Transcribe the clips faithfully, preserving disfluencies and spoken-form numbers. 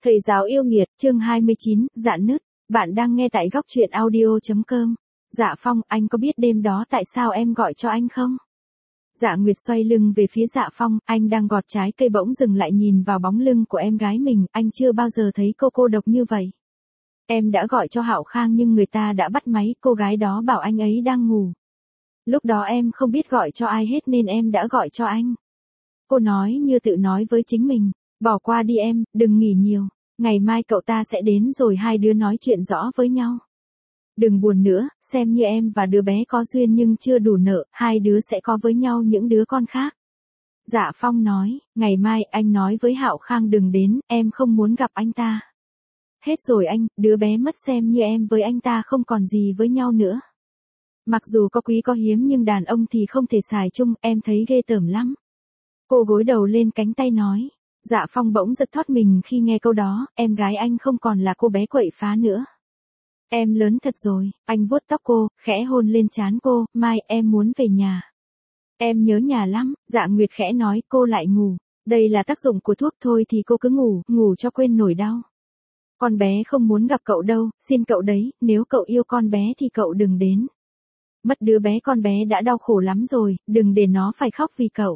Thầy giáo yêu nghiệt, chương hai mươi chín, Rạn nứt. Bạn đang nghe tại góc truyện audio.com. Dạ Phong, anh có biết đêm đó tại sao em gọi cho anh không? Dạ Nguyệt xoay lưng về phía Dạ Phong, anh đang gọt trái cây bỗng dừng lại nhìn vào bóng lưng của em gái mình, anh chưa bao giờ thấy cô cô độc như vậy. Em đã gọi cho Hạo Khang nhưng người ta đã bắt máy, cô gái đó bảo anh ấy đang ngủ. Lúc đó em không biết gọi cho ai hết nên em đã gọi cho anh. Cô nói như tự nói với chính mình, bỏ qua đi em, đừng nghỉ nhiều, ngày mai cậu ta sẽ đến rồi hai đứa nói chuyện rõ với nhau. Đừng buồn nữa, xem như em và đứa bé có duyên nhưng chưa đủ nợ, hai đứa sẽ có với nhau những đứa con khác. Dạ Phong nói, ngày mai anh nói với Hạo Khang đừng đến, em không muốn gặp anh ta. Hết rồi anh, đứa bé mất xem như em với anh ta không còn gì với nhau nữa. Mặc dù có quý có hiếm nhưng đàn ông thì không thể xài chung, em thấy ghê tởm lắm. Cô gối đầu lên cánh tay nói. Dạ Phong bỗng giật thót mình khi nghe câu đó, em gái anh không còn là cô bé quậy phá nữa. Em lớn thật rồi, anh vuốt tóc cô, khẽ hôn lên trán cô, mai em muốn về nhà. Em nhớ nhà lắm, Dạ Nguyệt khẽ nói, cô lại ngủ. Đây là tác dụng của thuốc thôi thì cô cứ ngủ, ngủ cho quên nổi đau. Con bé không muốn gặp cậu đâu, xin cậu đấy, nếu cậu yêu con bé thì cậu đừng đến. Mất đứa bé con bé đã đau khổ lắm rồi, đừng để nó phải khóc vì cậu.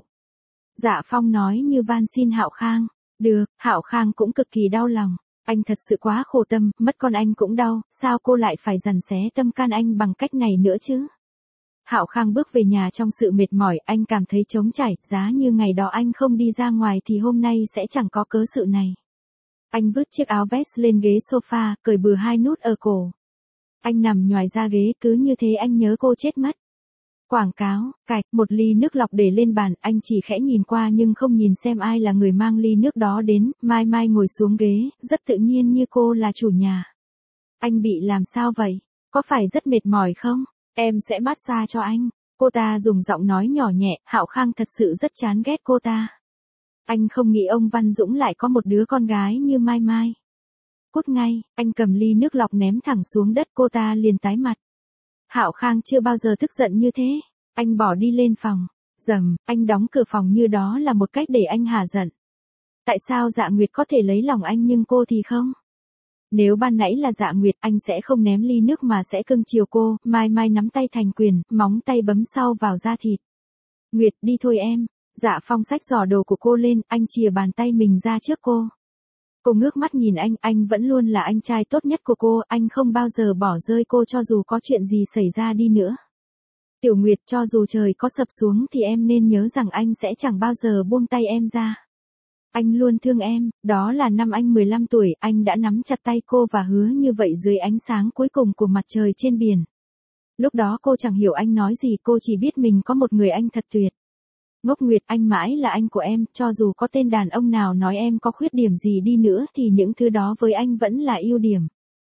Dạ Phong nói như van xin Hạo Khang. Được, Hạo Khang cũng cực kỳ đau lòng. Anh thật sự quá khổ tâm, mất con anh cũng đau, sao cô lại phải dằn xé tâm can anh bằng cách này nữa chứ? Hạo Khang bước về nhà trong sự mệt mỏi, anh cảm thấy trống trải, giá như ngày đó anh không đi ra ngoài thì hôm nay sẽ chẳng có cớ sự này. Anh vứt chiếc áo vest lên ghế sofa, cởi bừa hai nút ở cổ. Anh nằm nhoài ra ghế, cứ như thế anh nhớ cô chết mất. Quảng cáo, cạch, một ly nước lọc để lên bàn, anh chỉ khẽ nhìn qua nhưng không nhìn xem ai là người mang ly nước đó đến, Mai Mai ngồi xuống ghế, rất tự nhiên như cô là chủ nhà. Anh bị làm sao vậy? Có phải rất mệt mỏi không? Em sẽ massage cho anh. Cô ta dùng giọng nói nhỏ nhẹ, Hạo Khang thật sự rất chán ghét cô ta. Anh không nghĩ ông Văn Dũng lại có một đứa con gái như Mai Mai. Cút ngay, anh cầm ly nước lọc ném thẳng xuống đất, cô ta liền tái mặt. Hạo Khang chưa bao giờ tức giận như thế. Anh bỏ đi lên phòng. Dầm, anh đóng cửa phòng như đó là một cách để anh hả giận. Tại sao Dạ Nguyệt có thể lấy lòng anh nhưng cô thì không? Nếu ban nãy là Dạ Nguyệt, anh sẽ không ném ly nước mà sẽ cưng chiều cô. Mai Mai nắm tay thành quyền, móng tay bấm sau vào da thịt. Nguyệt, đi thôi em. Dạ Phong xách giỏ đồ của cô lên, anh chìa bàn tay mình ra trước cô. Cô ngước mắt nhìn anh, anh vẫn luôn là anh trai tốt nhất của cô, anh không bao giờ bỏ rơi cô cho dù có chuyện gì xảy ra đi nữa. Tiểu Nguyệt, cho dù trời có sập xuống thì em nên nhớ rằng anh sẽ chẳng bao giờ buông tay em ra. Anh luôn thương em, đó là năm anh mười lăm tuổi, anh đã nắm chặt tay cô và hứa như vậy dưới ánh sáng cuối cùng của mặt trời trên biển. Lúc đó cô chẳng hiểu anh nói gì, cô chỉ biết mình có một người anh thật tuyệt. Ngốc Nguyệt, anh mãi là anh của em, cho dù có tên đàn ông nào nói em có khuyết điểm gì đi nữa thì những thứ đó với anh vẫn là ưu điểm.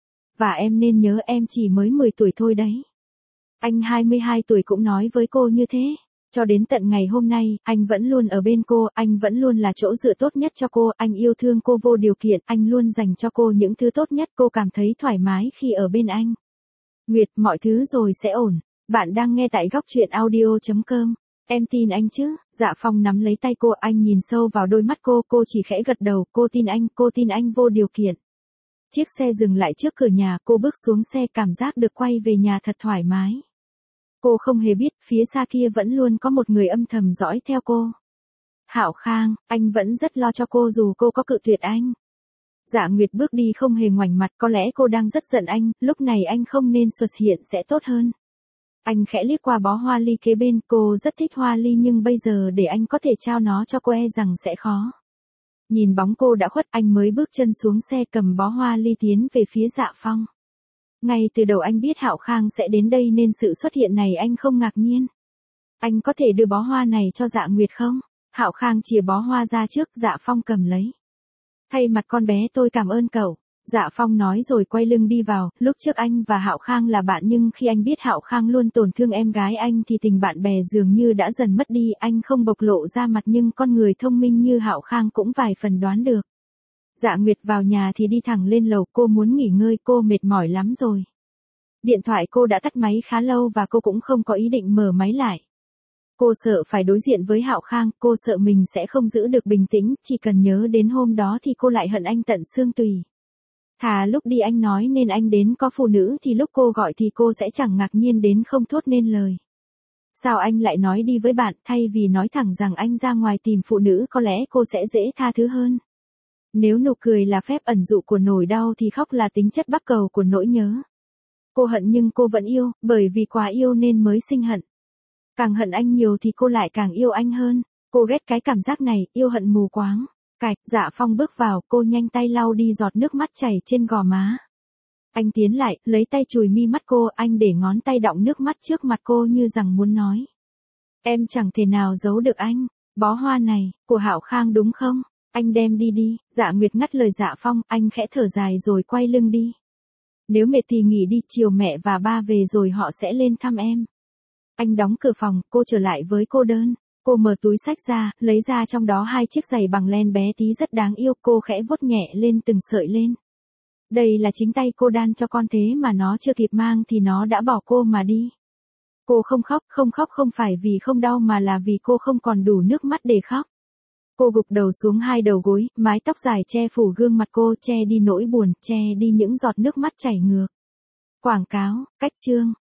Và em nên nhớ em chỉ mới mười tuổi thôi đấy. Anh hai mươi hai tuổi cũng nói với cô như thế. Cho đến tận ngày hôm nay, anh vẫn luôn ở bên cô, anh vẫn luôn là chỗ dựa tốt nhất cho cô, anh yêu thương cô vô điều kiện, anh luôn dành cho cô những thứ tốt nhất, cô cảm thấy thoải mái khi ở bên anh. Nguyệt, mọi thứ rồi sẽ ổn. Bạn đang nghe tại góc truyện audio.com. Em tin anh chứ? Dạ Phong nắm lấy tay cô, anh nhìn sâu vào đôi mắt cô, cô chỉ khẽ gật đầu, cô tin anh, cô tin anh vô điều kiện. Chiếc xe dừng lại trước cửa nhà, cô bước xuống xe, cảm giác được quay về nhà thật thoải mái. Cô không hề biết, phía xa kia vẫn luôn có một người âm thầm dõi theo cô. Hạo Khang, anh vẫn rất lo cho cô dù cô có cự tuyệt anh. Dạ Nguyệt bước đi không hề ngoảnh mặt, có lẽ cô đang rất giận anh, lúc này anh không nên xuất hiện sẽ tốt hơn. Anh khẽ liếc qua bó hoa ly kế bên, cô rất thích hoa ly nhưng bây giờ để anh có thể trao nó cho cô e rằng sẽ khó. Nhìn bóng cô đã khuất, anh mới bước chân xuống xe cầm bó hoa ly tiến về phía Dạ Phong. Ngay từ đầu anh biết Hạo Khang sẽ đến đây nên sự xuất hiện này anh không ngạc nhiên. Anh có thể đưa bó hoa này cho Dạ Nguyệt không? Hạo Khang chìa bó hoa ra trước, Dạ Phong cầm lấy. Thay mặt con bé tôi cảm ơn cậu. Dạ Phong nói rồi quay lưng đi vào, lúc trước anh và Hạo Khang là bạn nhưng khi anh biết Hạo Khang luôn tổn thương em gái anh thì tình bạn bè dường như đã dần mất đi, anh không bộc lộ ra mặt nhưng con người thông minh như Hạo Khang cũng vài phần đoán được. Dạ Nguyệt vào nhà thì đi thẳng lên lầu, cô muốn nghỉ ngơi, cô mệt mỏi lắm rồi. Điện thoại cô đã tắt máy khá lâu và cô cũng không có ý định mở máy lại. Cô sợ phải đối diện với Hạo Khang, cô sợ mình sẽ không giữ được bình tĩnh, chỉ cần nhớ đến hôm đó thì cô lại hận anh tận xương tủy. Thà lúc đi anh nói nên anh đến có phụ nữ thì lúc cô gọi thì cô sẽ chẳng ngạc nhiên đến không thốt nên lời. Sao anh lại nói đi với bạn, thay vì nói thẳng rằng anh ra ngoài tìm phụ nữ có lẽ cô sẽ dễ tha thứ hơn. Nếu nụ cười là phép ẩn dụ của nỗi đau thì khóc là tính chất bắt cầu của nỗi nhớ. Cô hận nhưng cô vẫn yêu, bởi vì quá yêu nên mới sinh hận. Càng hận anh nhiều thì cô lại càng yêu anh hơn. Cô ghét cái cảm giác này, yêu hận mù quáng. Cạch, Dạ Phong bước vào, cô nhanh tay lau đi giọt nước mắt chảy trên gò má. Anh tiến lại, lấy tay chùi mi mắt cô, anh để ngón tay đọng nước mắt trước mặt cô như rằng muốn nói. Em chẳng thể nào giấu được anh, bó hoa này, của Hạo Khang đúng không? Anh đem đi đi. Dạ Nguyệt ngắt lời Dạ Phong, anh khẽ thở dài rồi quay lưng đi. Nếu mệt thì nghỉ đi, chiều mẹ và ba về rồi họ sẽ lên thăm em. Anh đóng cửa phòng, cô trở lại với cô đơn. Cô mở túi xách ra, lấy ra trong đó hai chiếc giày bằng len bé tí rất đáng yêu, cô khẽ vuốt nhẹ lên từng sợi lên. Đây là chính tay cô đan cho con thế mà nó chưa kịp mang thì nó đã bỏ cô mà đi. Cô không khóc, không khóc không phải vì không đau mà là vì cô không còn đủ nước mắt để khóc. Cô gục đầu xuống hai đầu gối, mái tóc dài che phủ gương mặt cô, che đi nỗi buồn, che đi những giọt nước mắt chảy ngược. Quảng cáo, cách chương.